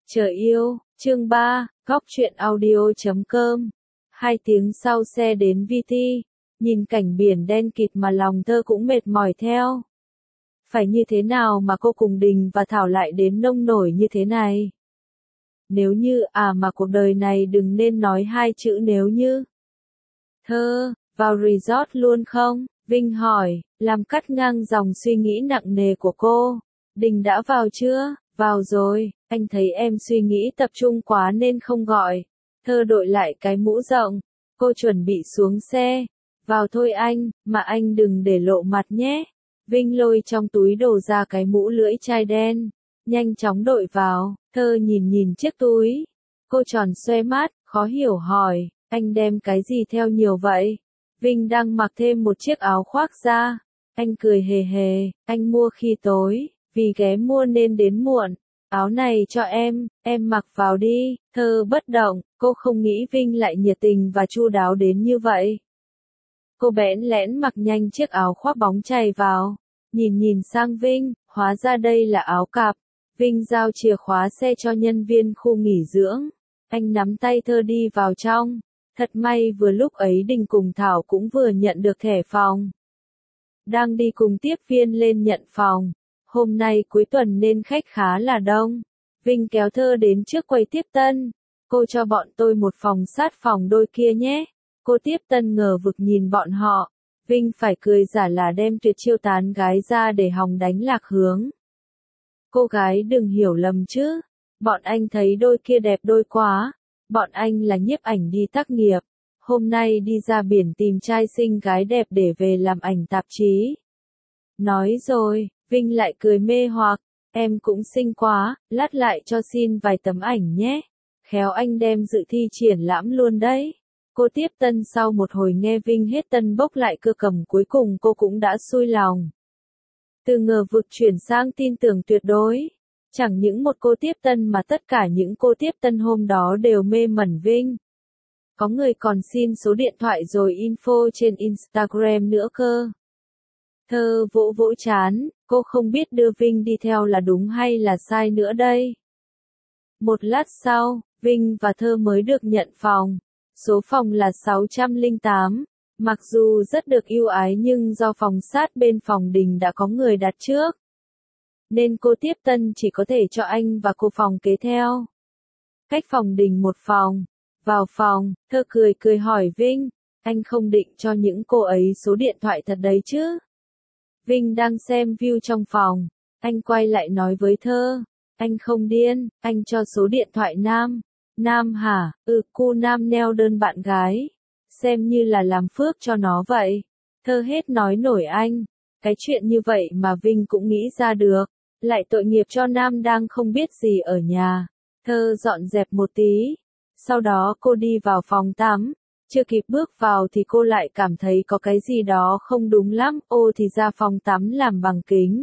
Chờ yêu, chương 3, góc truyện audio.com. 2 tiếng sau xe đến VT, nhìn cảnh biển đen kịt mà lòng thơ cũng mệt mỏi theo. Phải như thế nào mà cô cùng Đình và Thảo lại đến nông nổi như thế này? Nếu như mà cuộc đời này đừng nên nói 2 chữ nếu như. Thơ, vào resort luôn không? Vinh hỏi, làm cắt ngang dòng suy nghĩ nặng nề của cô. Đình đã vào chưa? Vào rồi, anh thấy em suy nghĩ tập trung quá nên không gọi. Thơ đội lại cái mũ rộng, cô chuẩn bị xuống xe. Vào thôi anh, mà anh đừng để lộ mặt nhé. Vinh lôi trong túi đồ ra cái mũ lưỡi chai đen, nhanh chóng đội vào. Thơ nhìn chiếc túi, cô tròn xoe mắt, khó hiểu hỏi, anh đem cái gì theo nhiều vậy? Vinh đang mặc thêm một chiếc áo khoác ra. Anh cười hề hề, anh mua khi tối, vì ghé mua nên đến muộn. Áo này cho em mặc vào đi. Thơ bất động, cô không nghĩ Vinh lại nhiệt tình và chu đáo đến như vậy. Cô bẽn lẽn mặc nhanh chiếc áo khoác bóng chày vào, nhìn sang Vinh, hóa ra đây là áo cạp. Vinh giao chìa khóa xe cho nhân viên khu nghỉ dưỡng. Anh nắm tay Thơ đi vào trong. Thật may vừa lúc ấy Đình cùng Thảo cũng vừa nhận được thẻ phòng. Đang đi cùng tiếp viên lên nhận phòng. Hôm nay cuối tuần nên khách khá là đông. Vinh kéo Thơ đến trước quầy tiếp tân. Cô cho bọn tôi một phòng sát phòng đôi kia nhé. Cô tiếp tân ngờ vực nhìn bọn họ. Vinh phải cười giả là đem tuyệt chiêu tán gái ra để hòng đánh lạc hướng. Cô gái đừng hiểu lầm chứ. Bọn anh thấy đôi kia đẹp đôi quá. Bọn anh là nhiếp ảnh đi tác nghiệp. Hôm nay đi ra biển tìm trai xinh gái đẹp để về làm ảnh tạp chí. Nói rồi, Vinh lại cười mê hoặc. Em cũng xinh quá, lát lại cho xin vài tấm ảnh nhé. Khéo anh đem dự thi triển lãm luôn đấy. Cô tiếp tân sau một hồi nghe Vinh hết tân bốc lại cưa cầm cuối cùng cô cũng đã xuôi lòng. Từ ngờ vực chuyển sang tin tưởng tuyệt đối. Chẳng những một cô tiếp tân mà tất cả những cô tiếp tân hôm đó đều mê mẩn Vinh. Có người còn xin số điện thoại rồi info trên Instagram nữa cơ. Thơ vỗ chán, cô không biết đưa Vinh đi theo là đúng hay là sai nữa đây. Một lát sau, Vinh và Thơ mới được nhận phòng. Số phòng là 608. Mặc dù rất được ưu ái nhưng do phòng sát bên phòng Đình đã có người đặt trước, nên cô tiếp tân chỉ có thể cho anh và cô phòng kế theo. Cách phòng Đình một phòng. Vào phòng, Thơ cười hỏi Vinh, anh không định cho những cô ấy số điện thoại thật đấy chứ? Vinh đang xem view trong phòng. Anh quay lại nói với Thơ, anh không điên, anh cho số điện thoại nam. Nam hả? Cu nam neo đơn bạn gái. Xem như là làm phước cho nó vậy. Thơ hết nói nổi anh. Cái chuyện như vậy mà Vinh cũng nghĩ ra được. Lại tội nghiệp cho Nam đang không biết gì ở nhà. Thơ dọn dẹp một tí. Sau đó cô đi vào phòng tắm. Chưa kịp bước vào thì cô lại cảm thấy có cái gì đó không đúng lắm. Thì ra phòng tắm làm bằng kính.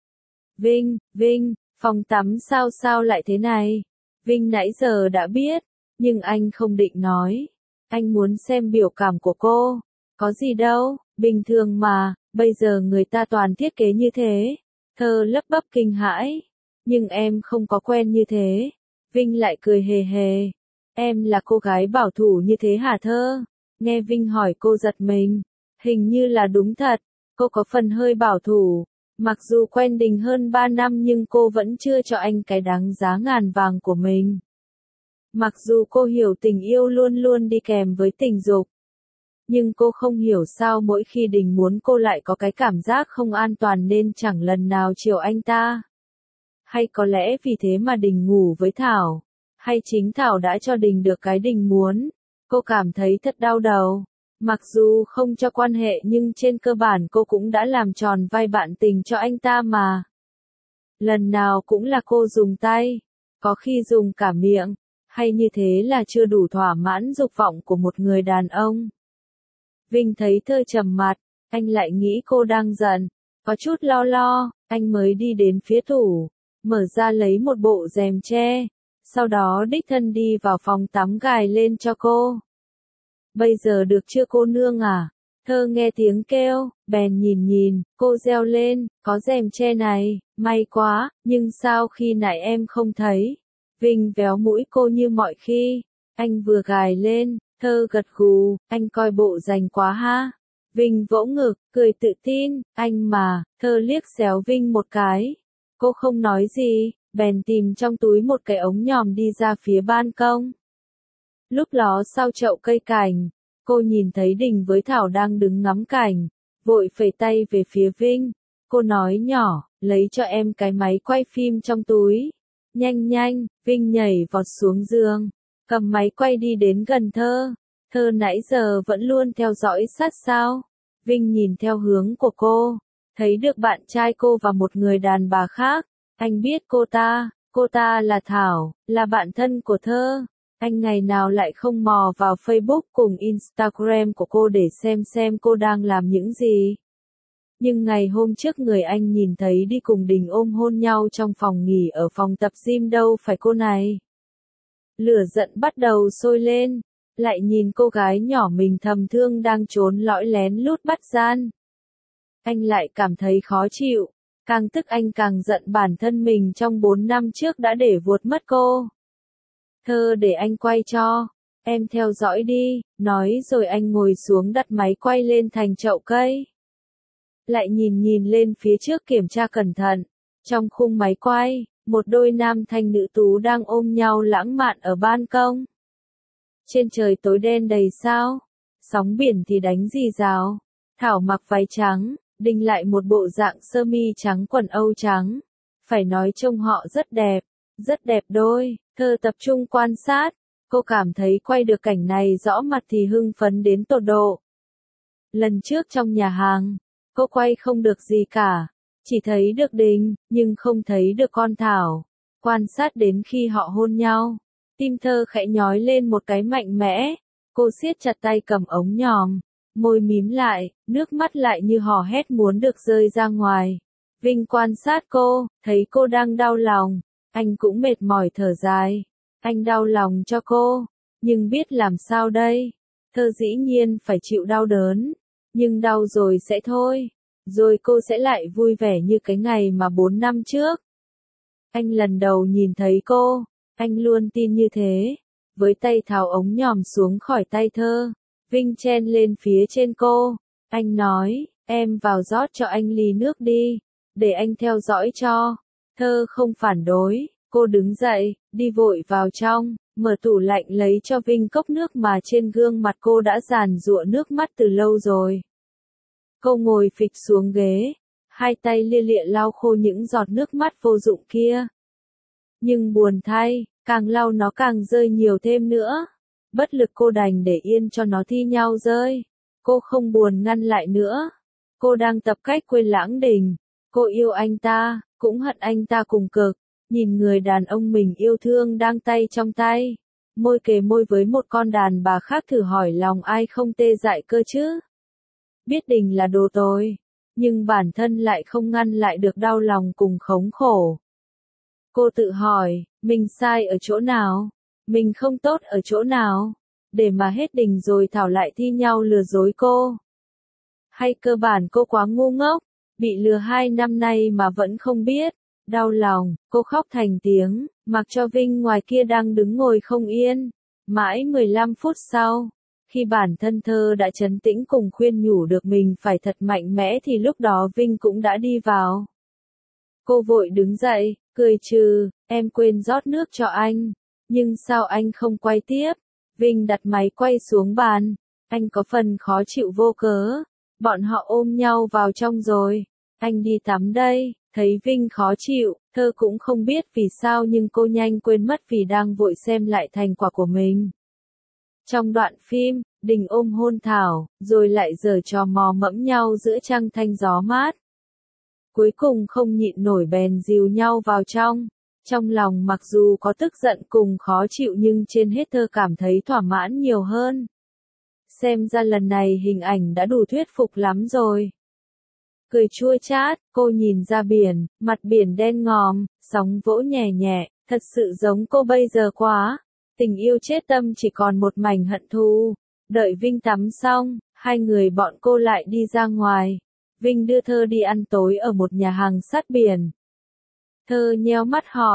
Vinh, phòng tắm sao lại thế này? Vinh nãy giờ đã biết, nhưng anh không định nói. Anh muốn xem biểu cảm của cô. Có gì đâu, bình thường mà, bây giờ người ta toàn thiết kế như thế. Thơ lắp bắp kinh hãi. Nhưng em không có quen như thế. Vinh lại cười hề hề. Em là cô gái bảo thủ như thế hả Thơ? Nghe Vinh hỏi cô giật mình. Hình như là đúng thật. Cô có phần hơi bảo thủ. Mặc dù quen Đình hơn 3 năm nhưng cô vẫn chưa cho anh cái đáng giá ngàn vàng của mình. Mặc dù cô hiểu tình yêu luôn luôn đi kèm với tình dục. Nhưng cô không hiểu sao mỗi khi Đình muốn cô lại có cái cảm giác không an toàn nên chẳng lần nào chiều anh ta. Hay có lẽ vì thế mà Đình ngủ với Thảo. Hay chính Thảo đã cho Đình được cái Đình muốn. Cô cảm thấy thật đau đầu. Mặc dù không cho quan hệ nhưng trên cơ bản cô cũng đã làm tròn vai bạn tình cho anh ta mà. Lần nào cũng là cô dùng tay. Có khi dùng cả miệng. Hay như thế là chưa đủ thỏa mãn dục vọng của một người đàn ông. Vinh thấy Thơ trầm mặt. Anh lại nghĩ cô đang giận. Có chút lo. Anh mới đi đến phía tủ. Mở ra lấy một bộ rèm che. Sau đó đích thân đi vào phòng tắm gài lên cho cô. Bây giờ được chưa cô nương à? Thơ nghe tiếng kêu, bèn nhìn, cô reo lên, có rèm che này, may quá, nhưng sao khi nãy em không thấy? Vinh véo mũi cô như mọi khi. Anh vừa gài lên, Thơ gật gù, anh coi bộ rành quá ha. Vinh vỗ ngực, cười tự tin, anh mà, Thơ liếc xéo Vinh một cái. Cô không nói gì, bèn tìm trong túi một cái ống nhòm đi ra phía ban công. Lúc đó sau chậu cây cảnh, cô nhìn thấy Đình với Thảo đang đứng ngắm cảnh, vội phẩy tay về phía Vinh. Cô nói nhỏ, lấy cho em cái máy quay phim trong túi. Nhanh nhanh, Vinh nhảy vọt xuống giường, cầm máy quay đi đến gần Thơ. Thơ nãy giờ vẫn luôn theo dõi sát sao. Vinh nhìn theo hướng của cô, thấy được bạn trai cô và một người đàn bà khác. Anh biết cô ta là Thảo, là bạn thân của Thơ. Anh ngày nào lại không mò vào Facebook cùng Instagram của cô để xem cô đang làm những gì. Nhưng ngày hôm trước người anh nhìn thấy đi cùng Đình ôm hôn nhau trong phòng nghỉ ở phòng tập gym đâu phải cô này. Lửa giận bắt đầu sôi lên, lại nhìn cô gái nhỏ mình thầm thương đang trốn lõi lén lút bắt gian. Anh lại cảm thấy khó chịu, càng tức anh càng giận bản thân mình trong 4 năm trước đã để vuột mất cô. Thơ để anh quay cho, em theo dõi đi, nói rồi anh ngồi xuống đặt máy quay lên thành chậu cây. Lại nhìn lên phía trước kiểm tra cẩn thận, trong khung máy quay, một đôi nam thanh nữ tú đang ôm nhau lãng mạn ở ban công. Trên trời tối đen đầy sao, sóng biển thì đánh rì rào. Thảo mặc váy trắng, Đình lại một bộ dạng sơ mi trắng quần âu trắng. Phải nói trông họ rất đẹp đôi. Thơ tập trung quan sát, cô cảm thấy quay được cảnh này rõ mặt thì hưng phấn đến tột độ. Lần trước trong nhà hàng, cô quay không được gì cả, chỉ thấy được Đình, nhưng không thấy được con Thảo. Quan sát đến khi họ hôn nhau, tim Thơ khẽ nhói lên một cái mạnh mẽ. Cô siết chặt tay cầm ống nhòm, môi mím lại, nước mắt lại như hò hét muốn được rơi ra ngoài. Vinh quan sát cô, thấy cô đang đau lòng, anh cũng mệt mỏi thở dài. Anh đau lòng cho cô, nhưng biết làm sao đây? Thơ dĩ nhiên phải chịu đau đớn, nhưng đau rồi sẽ thôi, rồi cô sẽ lại vui vẻ như cái ngày mà 4 năm trước. Anh lần đầu nhìn thấy cô, anh luôn tin như thế. Với tay tháo ống nhòm xuống khỏi tay Thơ, Vinh chen lên phía trên cô. Anh nói, em vào rót cho anh ly nước đi, để anh theo dõi cho. Thơ không phản đối, cô đứng dậy, đi vội vào trong, mở tủ lạnh lấy cho Vinh cốc nước mà trên gương mặt cô đã giàn giụa nước mắt từ lâu rồi. Cô ngồi phịch xuống ghế, hai tay lia lịa lau khô những giọt nước mắt vô dụng kia. Nhưng buồn thay, càng lau nó càng rơi nhiều thêm nữa. Bất lực cô đành để yên cho nó thi nhau rơi. Cô không buồn ngăn lại nữa. Cô đang tập cách quên lãng Đình. Cô yêu anh ta, cũng hận anh ta cùng cực. Nhìn người đàn ông mình yêu thương đang tay trong tay, môi kề môi với một con đàn bà khác thử hỏi lòng ai không tê dại cơ chứ. Biết Đình là đồ tồi, nhưng bản thân lại không ngăn lại được đau lòng cùng khốn khổ. Cô tự hỏi, mình sai ở chỗ nào? Mình không tốt ở chỗ nào? Để mà hết Đình rồi Thảo lại thi nhau lừa dối cô. Hay cơ bản cô quá ngu ngốc, bị lừa 2 năm nay mà vẫn không biết. Đau lòng, cô khóc thành tiếng, mặc cho Vinh ngoài kia đang đứng ngồi không yên. Mãi 15 phút sau, khi bản thân Thơ đã trấn tĩnh cùng khuyên nhủ được mình phải thật mạnh mẽ thì lúc đó Vinh cũng đã đi vào. Cô vội đứng dậy, cười trừ, em quên rót nước cho anh. Nhưng sao anh không quay tiếp? Vinh đặt máy quay xuống bàn. Anh có phần khó chịu vô cớ. Bọn họ ôm nhau vào trong rồi. Anh đi tắm đây. Thấy Vinh khó chịu, Thơ cũng không biết vì sao nhưng cô nhanh quên mất vì đang vội xem lại thành quả của mình. Trong đoạn phim, Đình ôm hôn Thảo, rồi lại giở trò mò mẫm nhau giữa trăng thanh gió mát. Cuối cùng không nhịn nổi bèn dìu nhau vào trong. Trong lòng mặc dù có tức giận cùng khó chịu nhưng trên hết Thơ cảm thấy thỏa mãn nhiều hơn. Xem ra lần này hình ảnh đã đủ thuyết phục lắm rồi. Cười chua chát, cô nhìn ra biển, mặt biển đen ngòm, sóng vỗ nhẹ nhẹ, thật sự giống cô bây giờ quá. Tình yêu chết tâm chỉ còn một mảnh hận thù. Đợi Vinh tắm xong, hai người bọn cô lại đi ra ngoài. Vinh đưa Thơ đi ăn tối ở một nhà hàng sát biển. Thơ nheo mắt hỏi,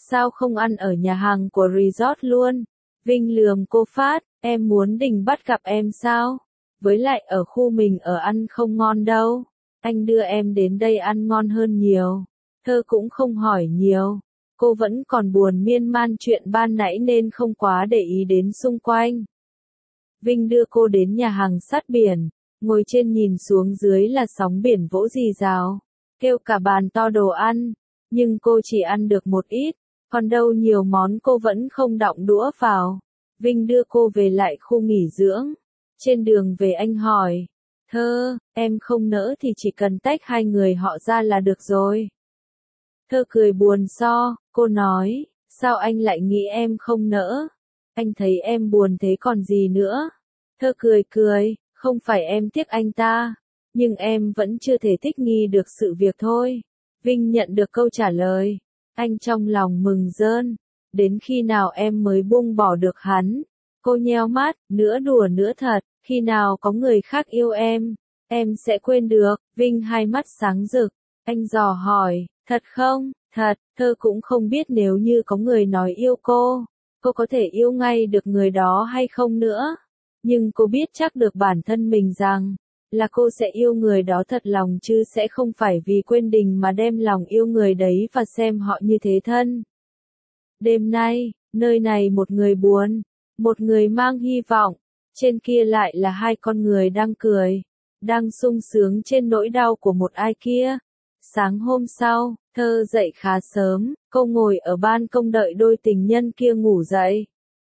Sao không ăn ở nhà hàng của resort luôn? Vinh lườm cô phát, em muốn Đình bắt gặp em sao? Với lại ở khu mình ở ăn không ngon đâu. Anh đưa em đến đây ăn ngon hơn nhiều. Thơ cũng không hỏi nhiều. Cô vẫn còn buồn miên man chuyện ban nãy nên không quá để ý đến xung quanh. Vinh đưa cô đến nhà hàng sát biển, ngồi trên nhìn xuống dưới là sóng biển vỗ rì rào, kêu cả bàn to đồ ăn, nhưng cô chỉ ăn được một ít, còn đâu nhiều món cô vẫn không đọng đũa vào. Vinh đưa cô về lại khu nghỉ dưỡng. Trên đường về anh hỏi, Thơ, em không nỡ thì chỉ cần tách hai người họ ra là được rồi. Thơ cười buồn cô nói, sao anh lại nghĩ em không nỡ? Anh thấy em buồn thế còn gì nữa? Thơ cười, không phải em tiếc anh ta, nhưng em vẫn chưa thể thích nghi được sự việc thôi. Vinh nhận được câu trả lời, anh trong lòng mừng rơn, đến khi nào em mới buông bỏ được hắn? Cô nheo mắt, nửa đùa nửa thật, khi nào có người khác yêu em sẽ quên được. Vinh hai mắt sáng rực, anh dò hỏi, thật không? Thật. Thơ cũng không biết nếu như có người nói yêu cô có thể yêu ngay được người đó hay không nữa. Nhưng cô biết chắc được bản thân mình rằng, là cô sẽ yêu người đó thật lòng chứ sẽ không phải vì quên Đình mà đem lòng yêu người đấy và xem họ như thế thân. Đêm nay, nơi này một người buồn, một người mang hy vọng, trên kia lại là hai con người đang cười, đang sung sướng trên nỗi đau của một ai kia. Sáng hôm sau, Thơ dậy khá sớm, cô ngồi ở ban công đợi đôi tình nhân kia ngủ dậy.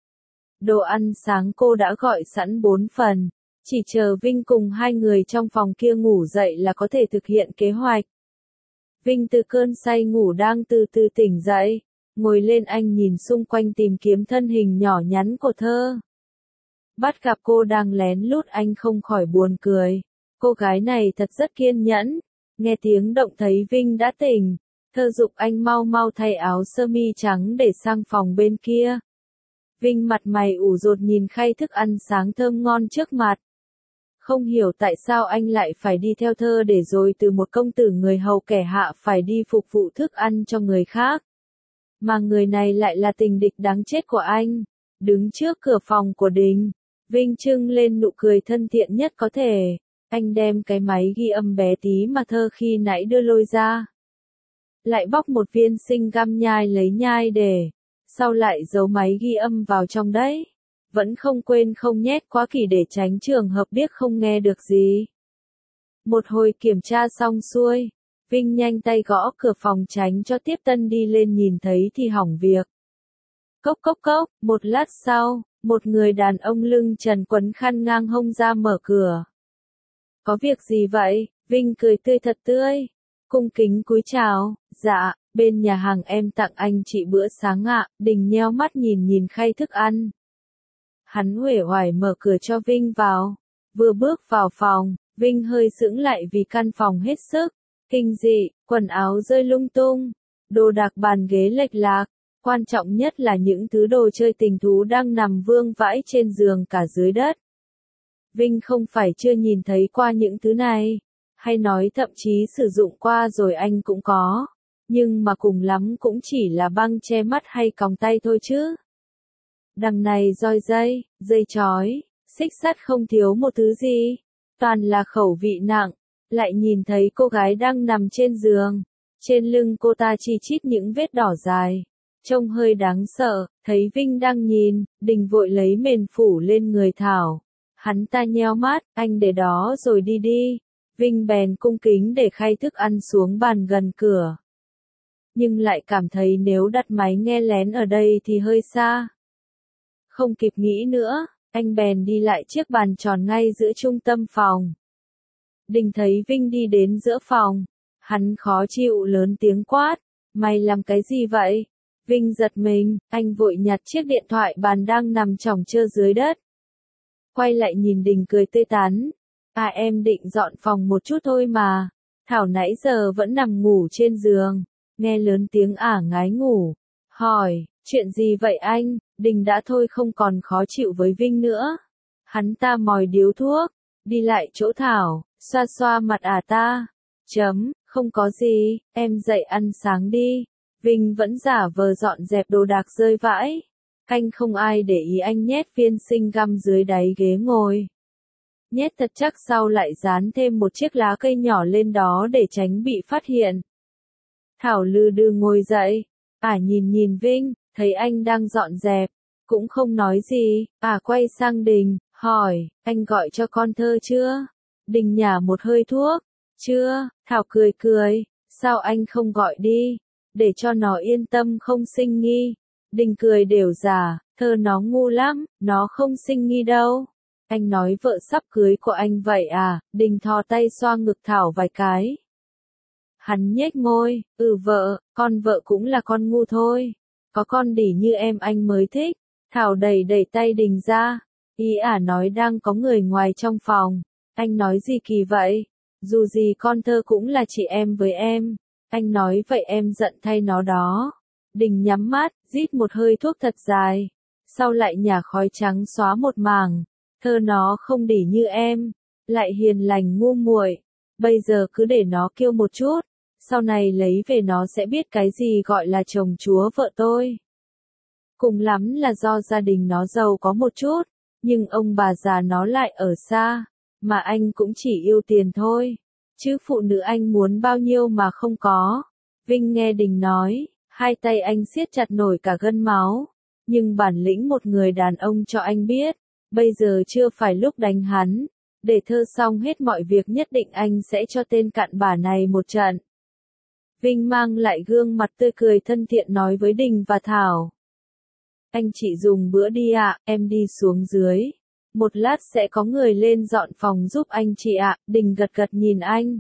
Đồ ăn sáng cô đã gọi sẵn 4 phần, chỉ chờ Vinh cùng hai người trong phòng kia ngủ dậy là có thể thực hiện kế hoạch. Vinh từ cơn say ngủ đang từ từ tỉnh dậy, ngồi lên anh nhìn xung quanh tìm kiếm thân hình nhỏ nhắn của Thơ. Bắt gặp cô đang lén lút anh không khỏi buồn cười, cô gái này thật rất kiên nhẫn. Nghe tiếng động thấy Vinh đã tỉnh, Thơ giục anh mau mau thay áo sơ mi trắng để sang phòng bên kia. Vinh mặt mày ủ rột nhìn khay thức ăn sáng thơm ngon trước mặt. Không hiểu tại sao anh lại phải đi theo Thơ để rồi từ một công tử người hầu kẻ hạ phải đi phục vụ thức ăn cho người khác. Mà người này lại là tình địch đáng chết của anh. Đứng trước cửa phòng của Đình, Vinh trưng lên nụ cười thân thiện nhất có thể. Anh đem cái máy ghi âm bé tí mà Thơ khi nãy đưa lôi ra. Lại bóc một viên sinh găm nhai để, sau lại giấu máy ghi âm vào trong đấy. Vẫn không quên không nhét quá kỳ để tránh trường hợp biết không nghe được gì. Một hồi kiểm tra xong xuôi, Vinh nhanh tay gõ cửa phòng tránh cho tiếp tân đi lên nhìn thấy thì hỏng việc. Cốc cốc cốc, một lát sau, một người đàn ông lưng trần quấn khăn ngang hông ra mở cửa. Có việc gì vậy? Vinh cười tươi thật tươi. Cung kính cúi chào, dạ, bên nhà hàng em tặng anh chị bữa sáng ạ. Đình nheo mắt nhìn khay thức ăn. Hắn uể oải mở cửa cho Vinh vào. Vừa bước vào phòng, Vinh hơi sững lại vì căn phòng hết sức kinh dị, quần áo rơi lung tung, đồ đạc bàn ghế lệch lạc, quan trọng nhất là những thứ đồ chơi tình thú đang nằm vương vãi trên giường cả dưới đất. Vinh không phải chưa nhìn thấy qua những thứ này, hay nói thậm chí sử dụng qua rồi anh cũng có, nhưng mà cùng lắm cũng chỉ là băng che mắt hay còng tay thôi chứ. Đằng này roi dây chói, xích sắt không thiếu một thứ gì, toàn là khẩu vị nặng. Lại nhìn thấy cô gái đang nằm trên giường, trên lưng cô ta chi chít những vết đỏ dài, trông hơi đáng sợ. Thấy Vinh đang nhìn, Đình vội lấy mền phủ lên người Thảo. Hắn ta nheo mắt, anh để đó rồi đi đi. Vinh bèn cung kính để khay thức ăn xuống bàn gần cửa. Nhưng lại cảm thấy nếu đặt máy nghe lén ở đây thì hơi xa. Không kịp nghĩ nữa, anh bèn đi lại chiếc bàn tròn ngay giữa trung tâm phòng. Đình thấy Vinh đi đến giữa phòng, hắn khó chịu lớn tiếng quát, mày làm cái gì vậy? Vinh giật mình, anh vội nhặt chiếc điện thoại bàn đang nằm chỏng chơ dưới đất. Quay lại nhìn Đình cười tươi tắn, em định dọn phòng một chút thôi mà, Thảo nãy giờ vẫn nằm ngủ trên giường, nghe lớn tiếng ngái ngủ, hỏi, chuyện gì vậy anh? Đình đã thôi không còn khó chịu với Vinh nữa. Hắn ta mòi điếu thuốc, đi lại chỗ Thảo, xoa xoa mặt ta. Không có gì, em dậy ăn sáng đi. Vinh vẫn giả vờ dọn dẹp đồ đạc rơi vãi. Anh không ai để ý anh nhét viên sinh găm dưới đáy ghế ngồi. Nhét thật chắc sau lại dán thêm một chiếc lá cây nhỏ lên đó để tránh bị phát hiện. Thảo lừ đừ ngồi dậy. Nhìn nhìn Vinh, thấy anh đang dọn dẹp. Cũng không nói gì. Quay sang Đình, hỏi, anh gọi cho con Thơ chưa? Đình nhả một hơi thuốc. Chưa, Thảo cười cười. Sao anh không gọi đi? Để cho nó yên tâm không sinh nghi. Đình cười đều giả, Thơ nó ngu lắm, nó không sinh nghi đâu. Anh nói vợ sắp cưới của anh vậy à? Đình thò tay xoa ngực Thảo vài cái. Hắn nhếch môi, vợ, con vợ cũng là con ngu thôi. Có con đỉ như em anh mới thích. Thảo đẩy đẩy tay Đình ra. Ý nói đang có người ngoài trong phòng. Anh nói gì kỳ vậy? Dù gì con Thơ cũng là chị em với em. Anh nói vậy em giận thay nó đó. Đình nhắm mắt, rít một hơi thuốc thật dài. Sau lại nhả khói trắng xóa một mảng. Thơ nó không đỉ như em. Lại hiền lành ngu muội. Bây giờ cứ để nó kêu một chút. Sau này lấy về nó sẽ biết cái gì gọi là chồng chúa vợ tôi. Cùng lắm là do gia đình nó giàu có một chút. Nhưng ông bà già nó lại ở xa. Mà anh cũng chỉ yêu tiền thôi. Chứ phụ nữ anh muốn bao nhiêu mà không có. Vinh nghe Đình nói. Hai tay anh siết chặt nổi cả gân máu. Nhưng bản lĩnh một người đàn ông cho anh biết. Bây giờ chưa phải lúc đánh hắn. Để Thơ xong hết mọi việc nhất định anh sẽ cho tên cặn bã này một trận. Vinh mang lại gương mặt tươi cười thân thiện nói với Đình và Thảo. Anh chị dùng bữa đi ạ, em đi xuống dưới. Một lát sẽ có người lên dọn phòng giúp anh chị ạ. Đình gật gật nhìn anh.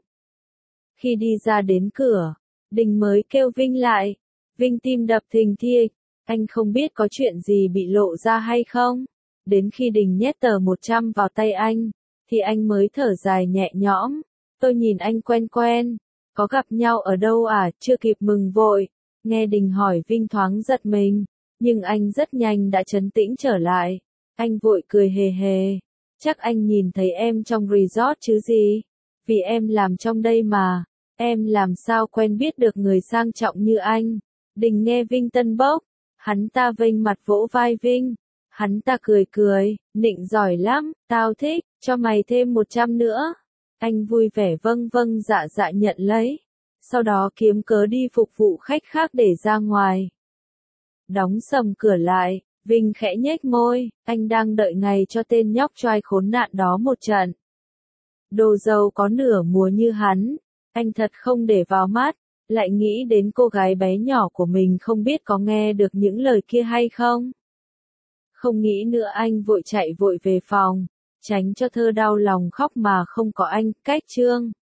Khi đi ra đến cửa, Đình mới kêu Vinh lại. Vinh tim đập thình thịch. Anh không biết có chuyện gì bị lộ ra hay không. Đến khi Đình nhét tờ 100 vào tay anh, thì anh mới thở dài nhẹ nhõm. Tôi nhìn anh quen quen. Có gặp nhau ở đâu à? Chưa kịp mừng vội. Nghe Đình hỏi Vinh thoáng giật mình. Nhưng anh rất nhanh đã trấn tĩnh trở lại. Anh vội cười hề hề. Chắc anh nhìn thấy em trong resort chứ gì? Vì em làm trong đây mà. Em làm sao quen biết được người sang trọng như anh? Đình nghe Vinh tân bốc. Hắn ta vênh mặt vỗ vai Vinh. Hắn ta cười cười. Nịnh giỏi lắm, tao thích, cho mày thêm 100 nữa. Anh vui vẻ vâng vâng dạ dạ nhận lấy. Sau đó kiếm cớ đi phục vụ khách khác để ra ngoài. Đóng sầm cửa lại, Vinh khẽ nhếch môi, anh đang đợi ngày cho tên nhóc choai khốn nạn đó một trận. Đồ dâu có nửa mùa như hắn, anh thật không để vào mắt, lại nghĩ đến cô gái bé nhỏ của mình không biết có nghe được những lời kia hay không. Không nghĩ nữa anh vội chạy vội về phòng, tránh cho Thơ đau lòng khóc mà không có anh, cách chương.